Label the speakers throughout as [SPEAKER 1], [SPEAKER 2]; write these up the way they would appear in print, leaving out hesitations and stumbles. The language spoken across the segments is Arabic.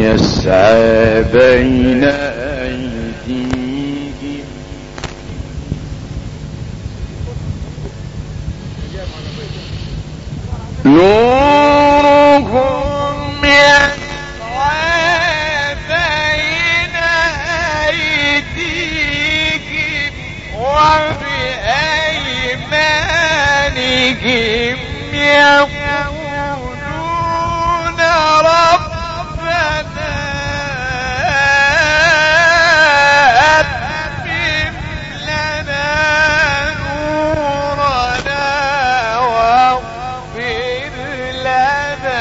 [SPEAKER 1] يسعى بين أيديهم نورهم يسعى بين أيديهم وبأيمانهم يقولون ربنا أتمم لنا نورنا واغفر لنا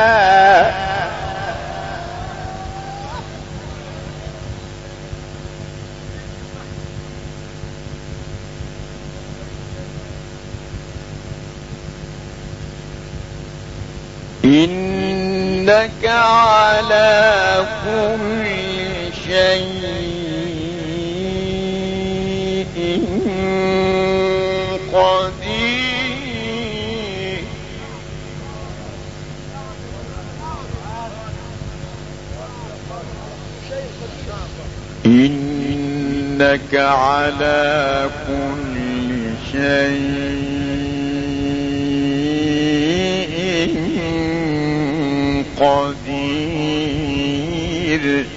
[SPEAKER 1] إنك على كل شيء قدير إنك على كل شيء قدير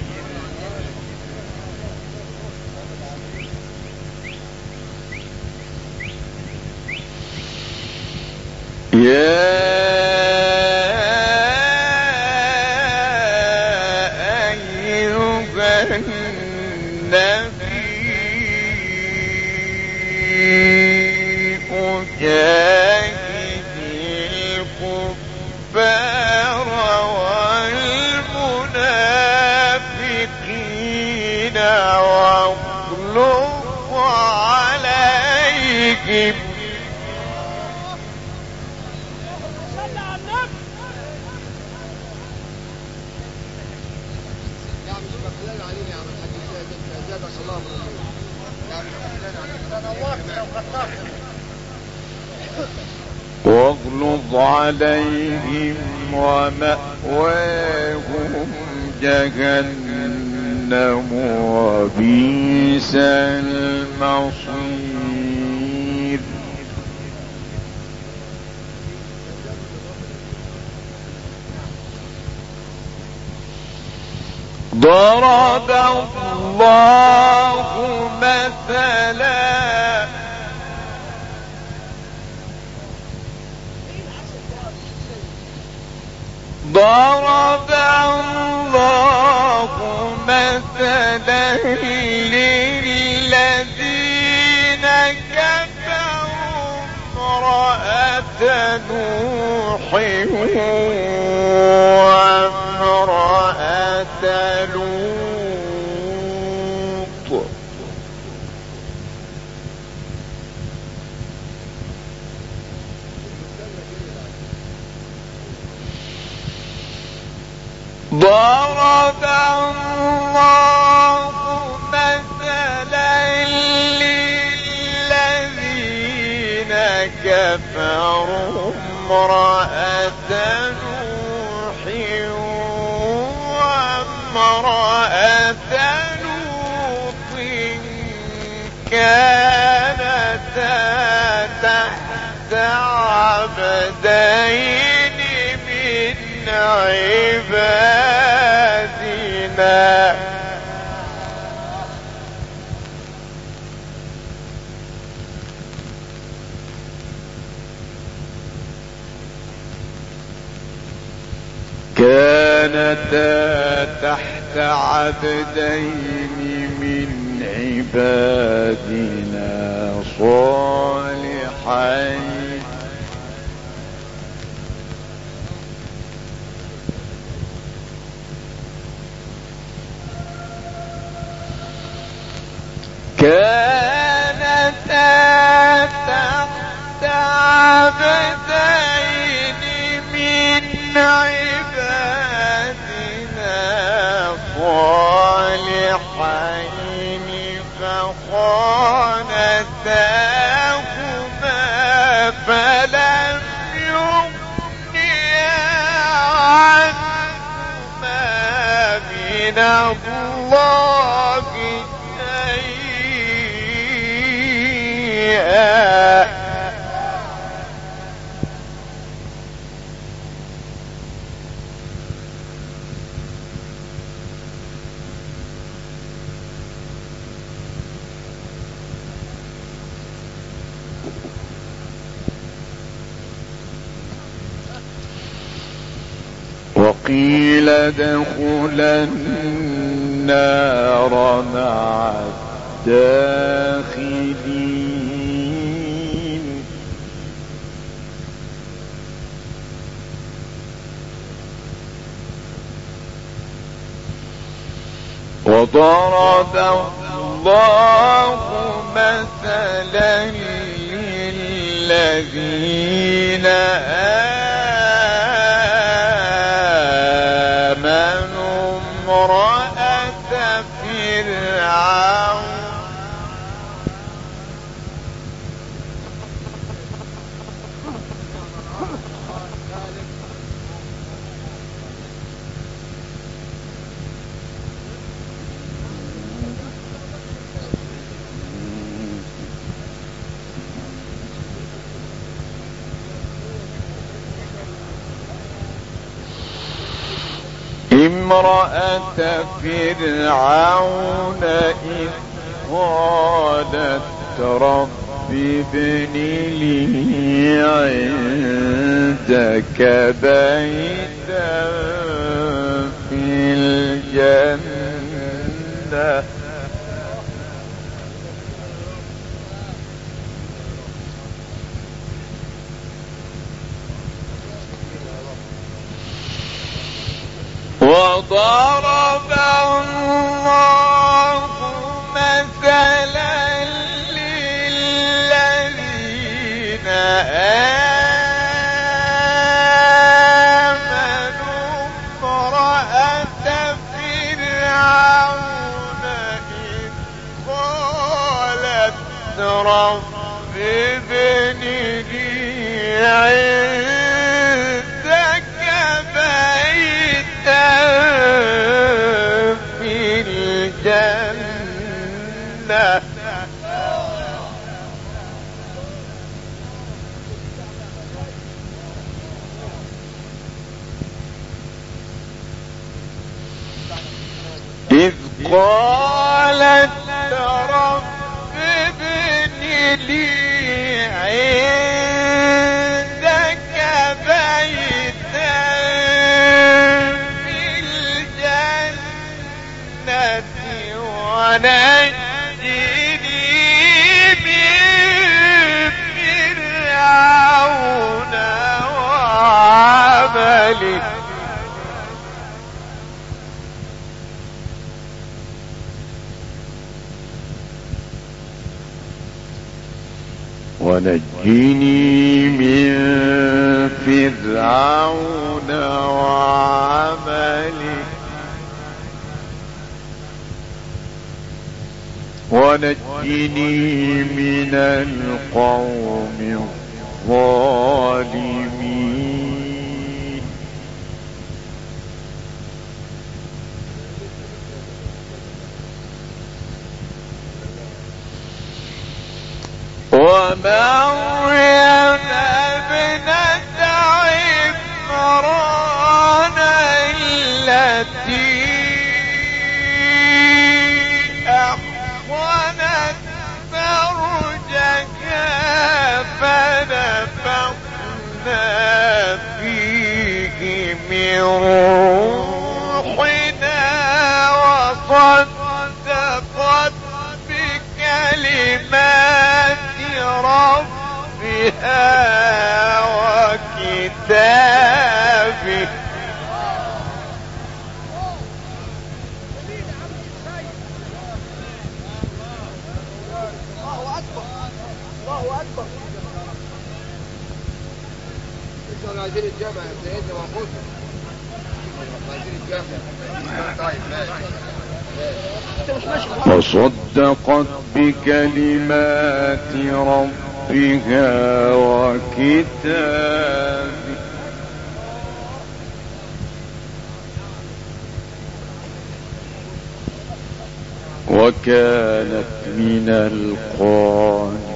[SPEAKER 1] يا أيها النبي جاهد الكفار والمنافقين واغلظ عليهم واغلظ عليهم ومأواهم جهنم وبئس المصير ضرب الله مثلا ضرب الله مثلا للذين كفروا امرأة نوح وامرأة لوط ضرب الله مثلا للذين كفروا امرأة نوح وامرأة لوط كانتا تحت عبدين من عبادنا كانتا تحت عبدين من عبادنا صالحين كانتا تحت عبدين من عبادنا صالحين فخانتاهما فلم يغنيا عنهما من الله شيئا. وقيل ادخلا النار مع الداخلين. وضرب الله مثلا للذين آمنوا امرأة فرعون إذ قالت رب ابن لي عندك بيتا في الجنة وضرب الله مثلا للذين آمنوا امرأة فرعون إذ قالت رب ابن لي عندك بيتا في الجنة إذ قالت رب ابن لي عندك بيتا في الجنة ونجني من فرعون وعمله ونجني من فرعون وعمله ونجني من القوم الظالمين. ومريم ابنة عمران التي أحصنت فرجها فنفخنا فيه من روحنا وصدقت بكلمات ربها وكتابه
[SPEAKER 2] الله أكبر. انتوا عايزين الجامع يا سيدنا وانفسكم عايزين الجامع. طيب ماشي.
[SPEAKER 1] وصدقت بكلمات ربها وكتابه وكانت من القانتين.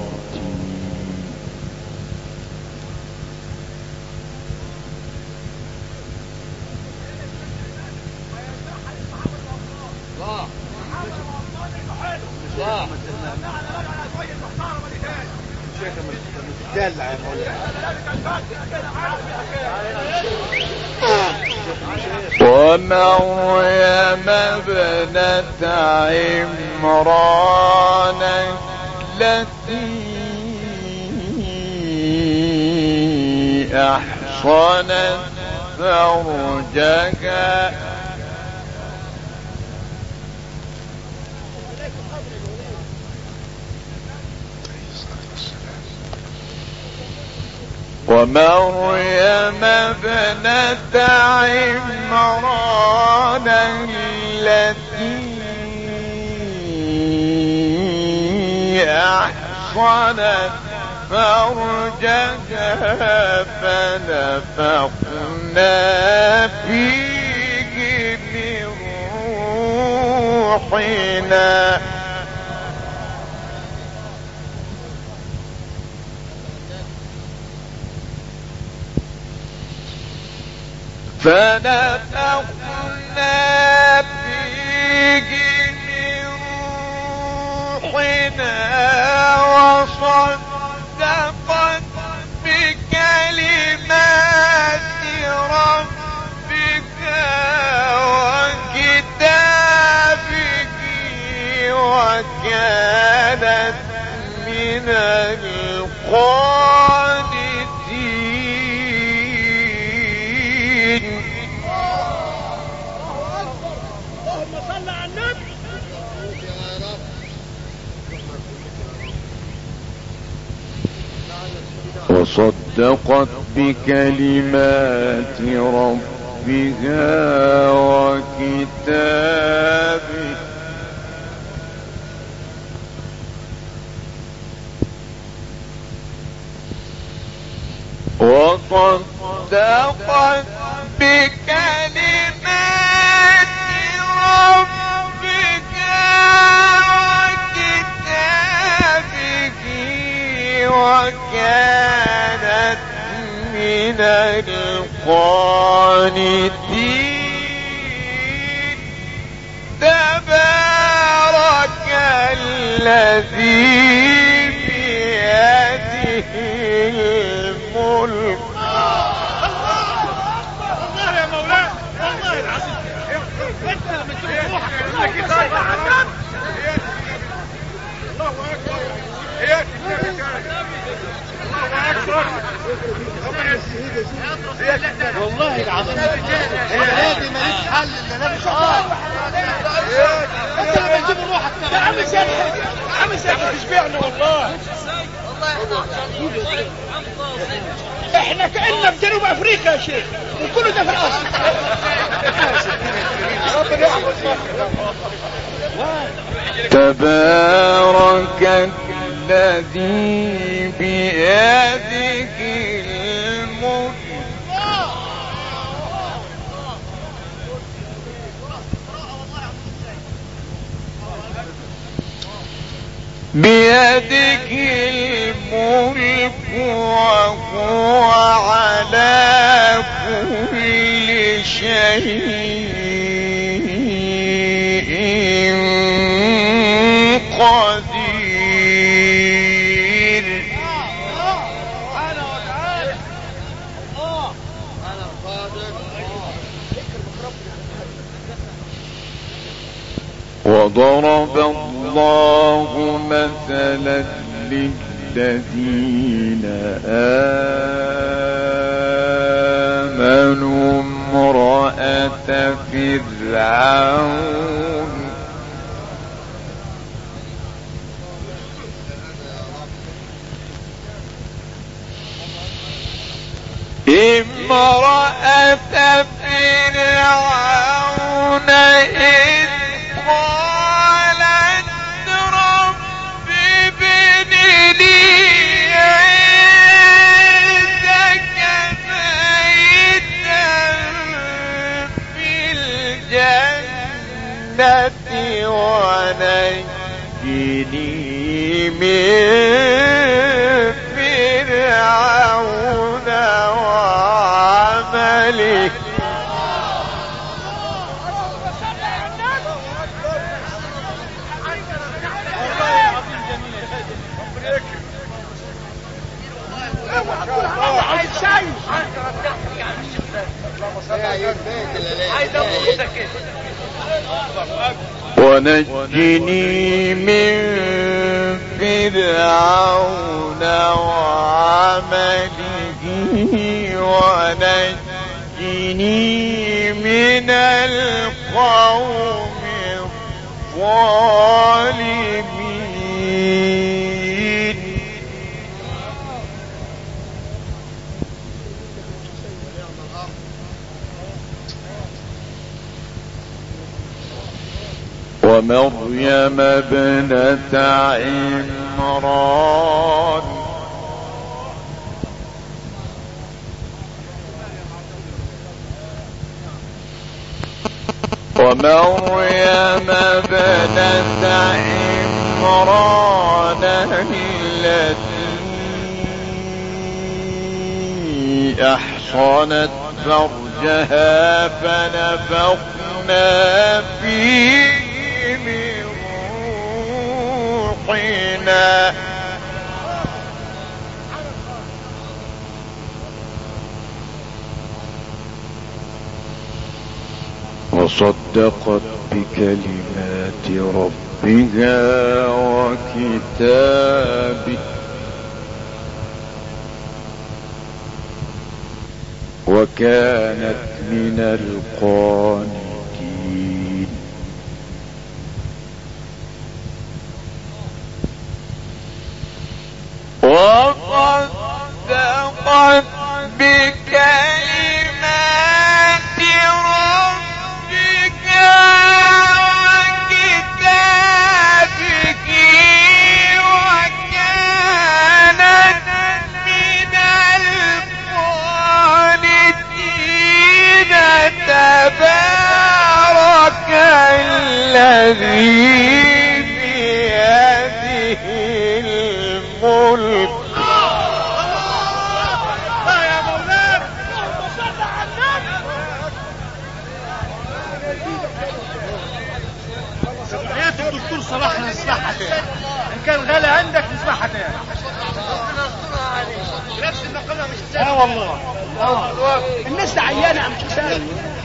[SPEAKER 1] ومريم ابنة عمران التي أحصنت فرجها ومريم ابنة عمران التي أحصنت فرجها فنفخنا فيه من روحنا فيه من روحنا وصدقت بكلمات ربك وكتابه وكانت من القانتين.
[SPEAKER 2] اللهم صل على النبي.
[SPEAKER 1] وصدقت بكلمات ربها وكتابه وصدقت بكلمات ربها وكتابه وكانت من القانتين. تبارك الذي بيده الملك.
[SPEAKER 2] والله يا مولانا والله العظيم انت من روحك انك خايف عنك. الله اكبر. الله اكبر. والله العظيم هذه ماليش حل الا لابس انت اللي بتجيب روحك يا عم سيد. يا عم سيد تشبعني والله. احنا كأننا في جنوب افريقيا يا شيخ وكل ده في الاصل.
[SPEAKER 1] تبارك الذي بيده الملك بيدك الملك وهو على كل شيء قدير. وضرب الله مثلا للذين آمنوا امرأة فرعون إذ قالت رب ابن لي عندك بيتا في الجنة ونجني ونجني من فرعون وعمله ونجني من فرعون وعمله ونجني من القوم الظالمين. ومريم ابنة عمران ومريم ابنة عمران التي أحصنت فرجها فنفخنا فيه من روحنا وصدقت بكلمات ربها وكتابه وكانت من القانتين. وصدقت بكلمات ربك وكتابك وكانت من القانتين. تبارك الذي بيده الملك
[SPEAKER 2] الدكتور صلاح نسمعها تاني ان كان غالي عندك نسمعها تاني. نفس النقله مش والله الناس عيانه عم تحسن.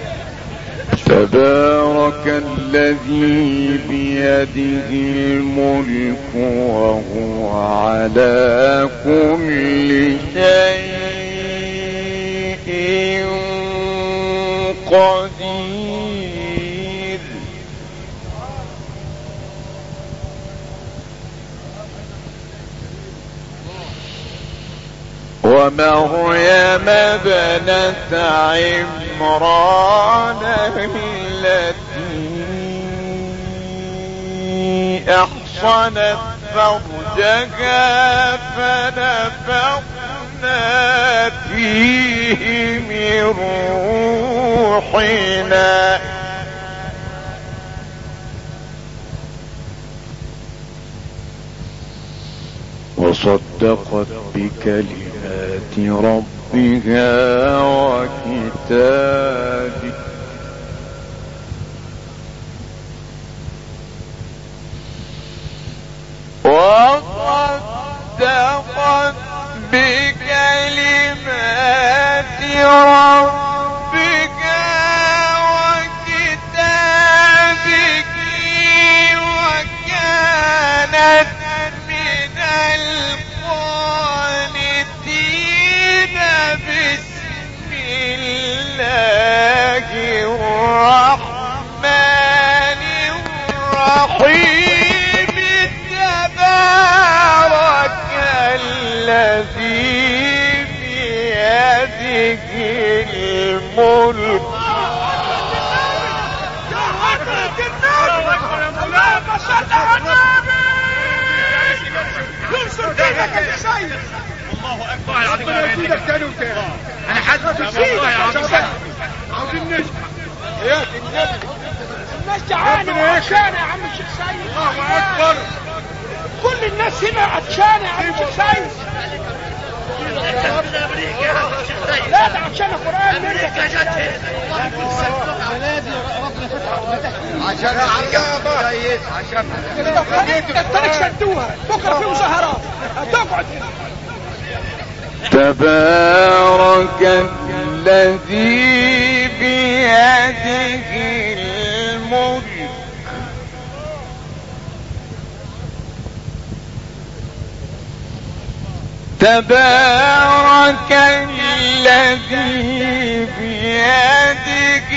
[SPEAKER 1] تبارك الذي بيده الملك وهو على كل شيء قدير. ومريم ابنة عمران التي أحصنت فرجها فنفخنا فيه من روحنا وصدقت بكلمات ربها وكتابه وصدقت بكلمات ربك وكتابك وكانت من القانتين. بسم الله الرحمن الرحيم. تبارك الذي بيده الملك
[SPEAKER 2] الله اكبر. انا حاسس والله عاوزين نشبع يا الناس جعانه وعشانه يا عم الشيخ سيد. الله اكبر. كل الناس هنا عطشانه يا شيخ سيد. لا ده عطشانه قران منك يا شيخ سيد. الطريق سدوها بكره في مظاهرات هتقعد هنا.
[SPEAKER 1] تبارك الذي بيده الملك تبارك الذي بيده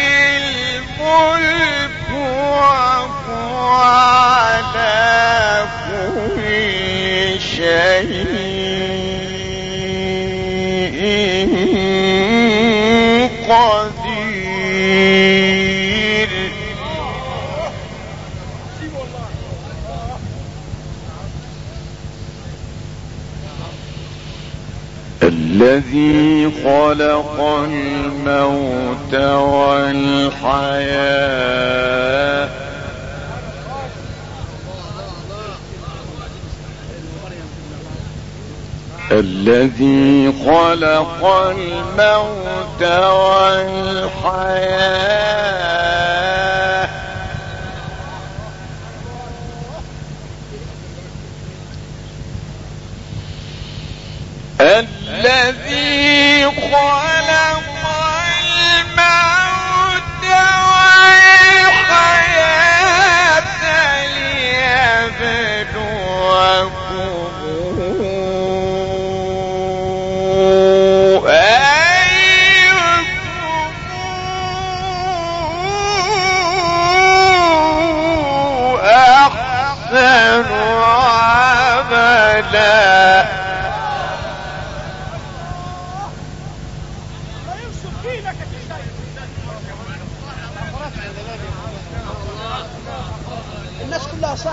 [SPEAKER 1] الملك وهو على كل شيء قدير. الذي خلق الموت والحياة الذي خلق الموت والحياة الذي خلق الموت والحياة ليبلوكم أحسن عملا.
[SPEAKER 2] الناس كلها صح.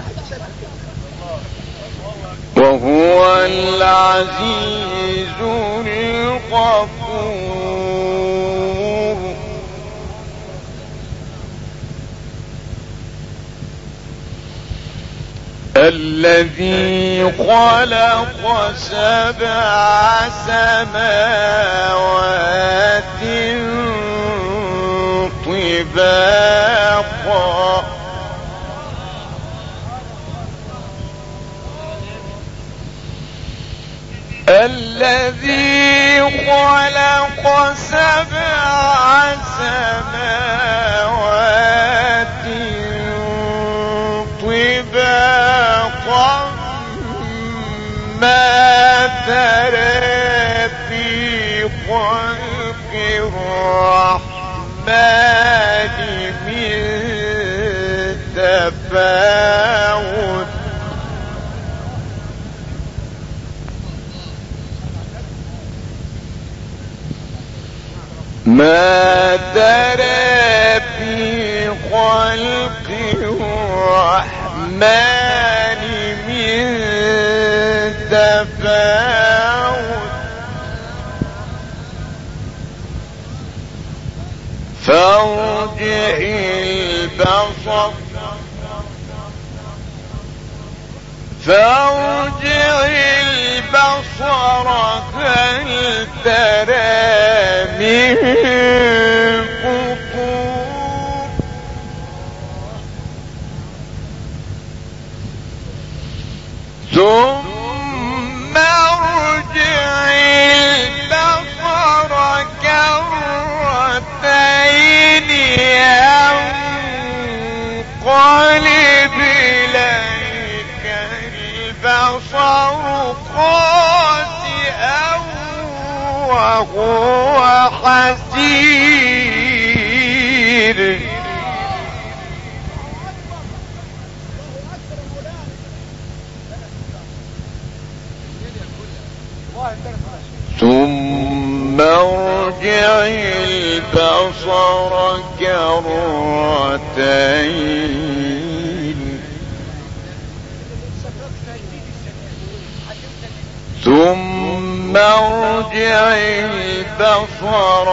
[SPEAKER 1] وهو العزيز الغفور الذي خلق 7 سماوات طباقا الذي خلق 7 سماوات طباقا ما ترى في خلق الرحمن من تفاوت ما ترى في خلق الرحمن من تفاوت فارجع البصر هل ترى من فطور ثم ارجع البصر كرتين ينقلب إليك البصر خاسئا وهو حسير ثم ارجع البصر كرتين ثم ارجع البصر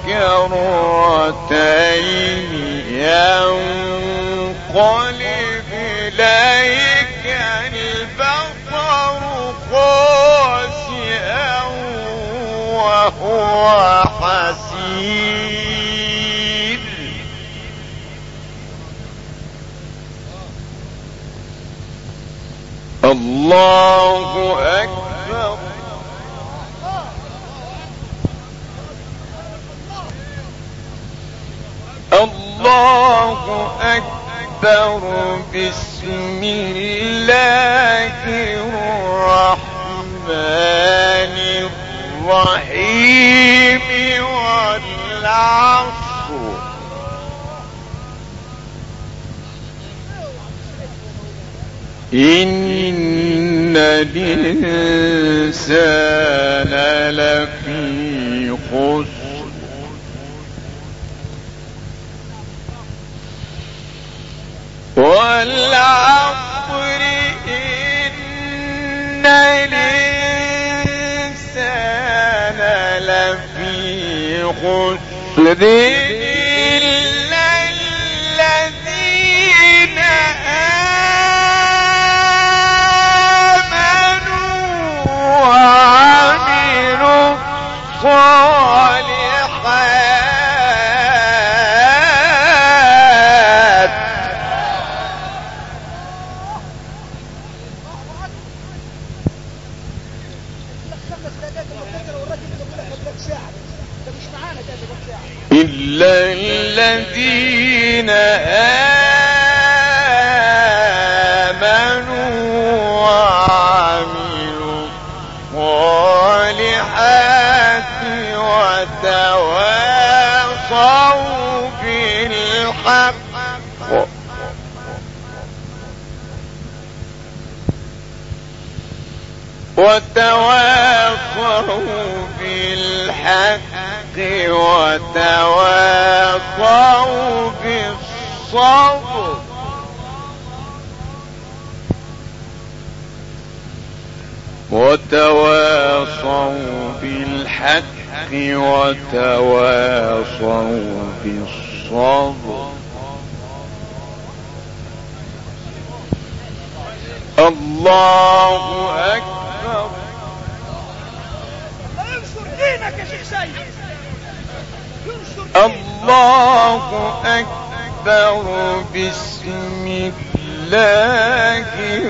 [SPEAKER 1] كرتين ينقلب إليك البصر وحسير. الله أكبر. الله أكبر. بسم الله الرحمن الرحيم. والعصر إن الإنسان لفي خسر والعصر إن الإنسان لفي خسر إلا الذين وعملوا الصالحات. إلا الذين آمنوا وعملوا الصالحات وتواصوا بالحق وتواصوا بالصبر. وتواصوا بالحق وتواصوا بالصبر. الله أكبر.
[SPEAKER 2] انصر دينك يا شيخ سيد.
[SPEAKER 1] الله أكبر. بسم الله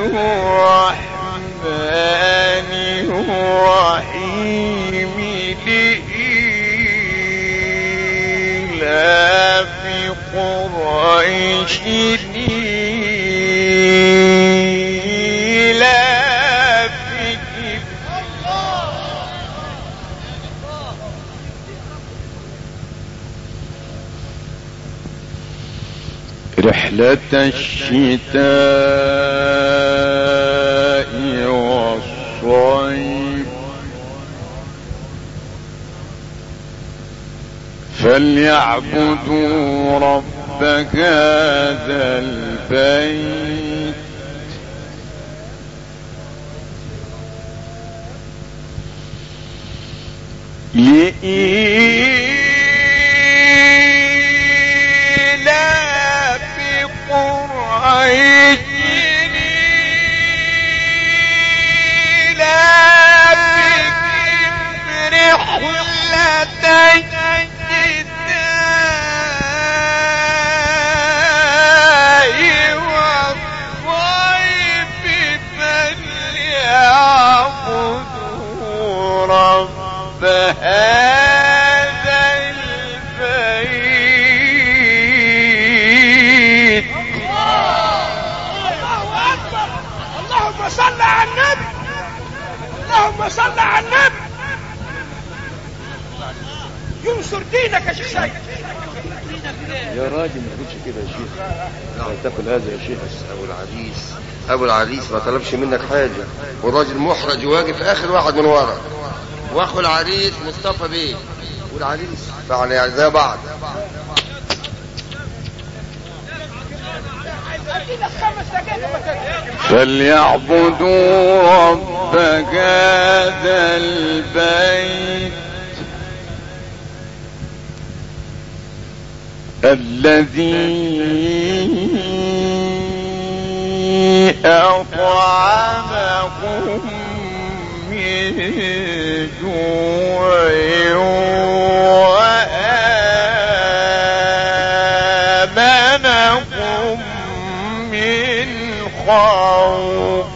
[SPEAKER 1] الرحمن الرحيم. لإيلاف قريش إيلافهم رحلة الشتاء والصيف فليعبدوا رب هذا البيت لإيلاف قريش إيلافهم رحلة الشتاء والصيف فليعبدوا رب هذا البيت.
[SPEAKER 2] الله أكبر. اللهم صل على النبي. اللهم صل على النبي. ينصر دينك يا شيخ سيد.
[SPEAKER 3] يا راجل ما تقولش كده يا شيخ. لا تاكل هذا يا شيخ.
[SPEAKER 4] ابو العريس ما طلبش منك حاجه، والراجل محرج واقف اخر واحد من ورا، واخو العريس مصطفى بيه والعريس فعلا زي بعض.
[SPEAKER 1] فليعبدوا رب هذا البيت الذي أطعمهم من جوع وآمنكم من خوف.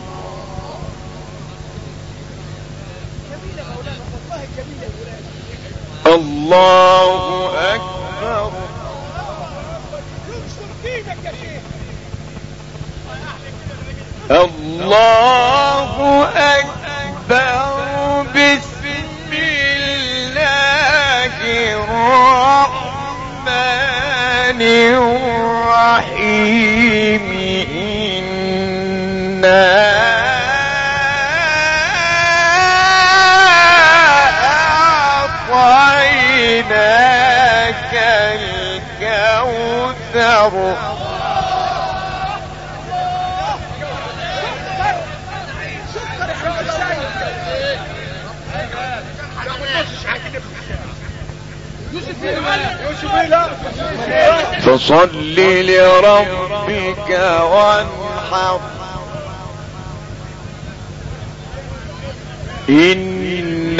[SPEAKER 1] الله أكبر. الله أكبر. بسم الله الرحمن الرحيم. إنا أعطيناك الكوثر. فصل لربك وانحر. إن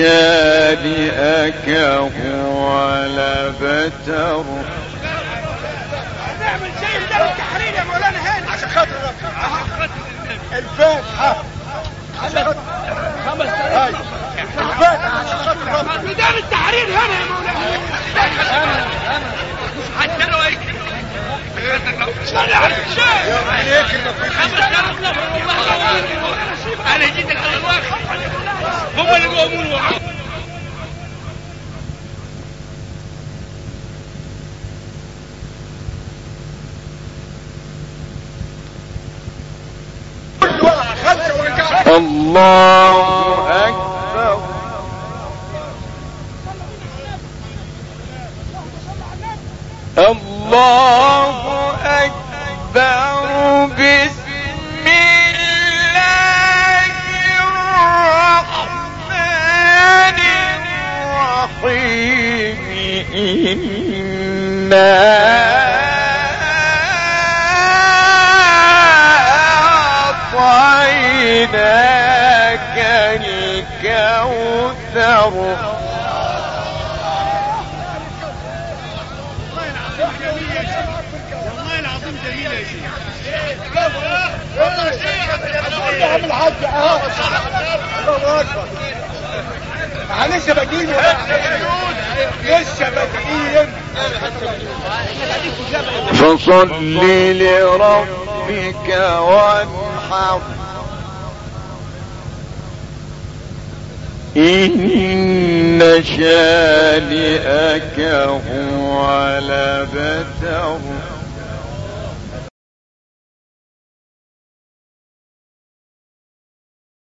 [SPEAKER 1] شانئك هو الأبتر.
[SPEAKER 2] نعمل شيء ده التحرير يا مولانا هاني عشان خاطر الفاتحة. عشان خاطر 5 دقايق الفاتحة عشان خاطر ميدان التحرير هنا يا مولانا. حتى لو انا جيت على الواقع هم اللي بيقومون وراهم.
[SPEAKER 1] الله أكبر. الله أكبر. بسم الله الرحمن الرحيم. إنا أعطيناك الكوثر.
[SPEAKER 2] والله العظيم جميل يا شيخ. والله يا عم الحاج الله اكبر. لسه بادئين لسه بادئين.
[SPEAKER 1] فصل لربك وانحر. إن شانئك هو الأبتر.